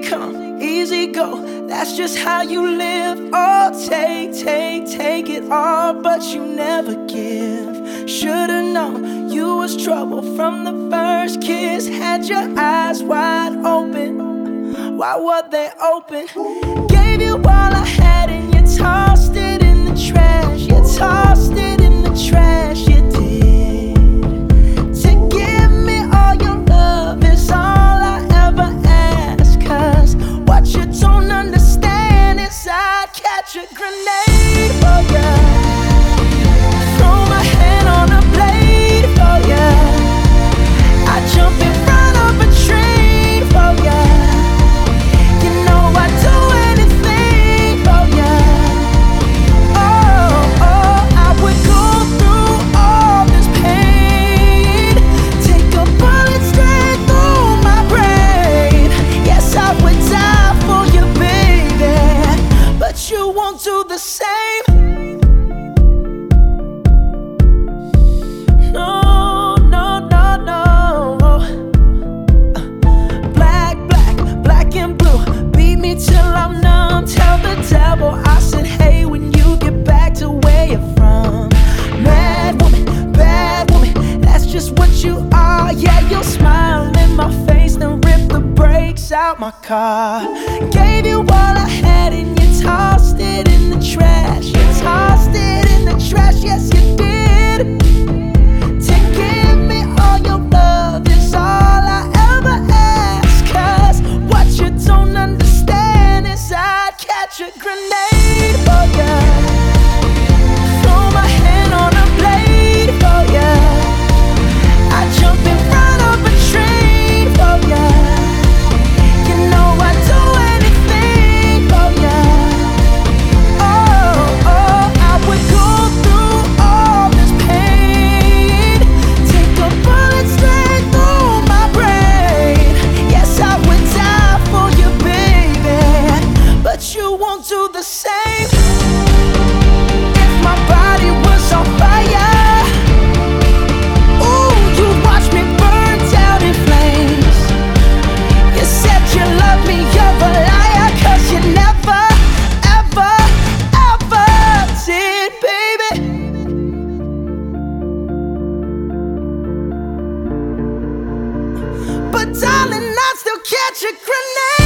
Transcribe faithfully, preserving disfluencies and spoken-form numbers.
come, easy go. That's just how you live. Oh, take, take, take it all, but you never give. Should've known you was trouble from the first kiss. Had your eyes wide open. Why were they open? Gave you all I had and you tossed it in the trash. You tossed it in the trash, you did. To give me all your love is all I ever ask. Cause what you don't understand is I'd catch a grenade for ya. Throw my hand on a blade for ya. I'd jump in front of a train for ya. You know I'd do anything for ya. Oh, oh, I would go through all this pain. Take a bullet straight through my brain. Yes, I would die for you, baby, but you won't do the same. No, no, no, no. Black, black, black and blue. Beat me till I'm numb. Tell the devil I said hey when you get back to where you're from. Mad woman, bad woman, that's just what you are. Yeah, you'll smile in my face, then rip the brakes out my car. Gave you all I had and you tossed it in the trash. You tossed it in the trash, yes you did. To give me all your love is all I ever ask. Cause what you don't understand is I'd catch a grenade for ya. Throw my hand on a blade for ya. I'd jump in front of a train for ya. You know I'd do anything for ya. Oh, oh, I would go through all this pain. Take a bullet straight through my brain. Yes, I would die for you, baby, but you won't do the same. If my body was on fire, ooh, you'd watch me burn down in flames. You said you love me, you're a liar, cause you never, ever, ever did, baby. But darling, I'd still catch a grenade.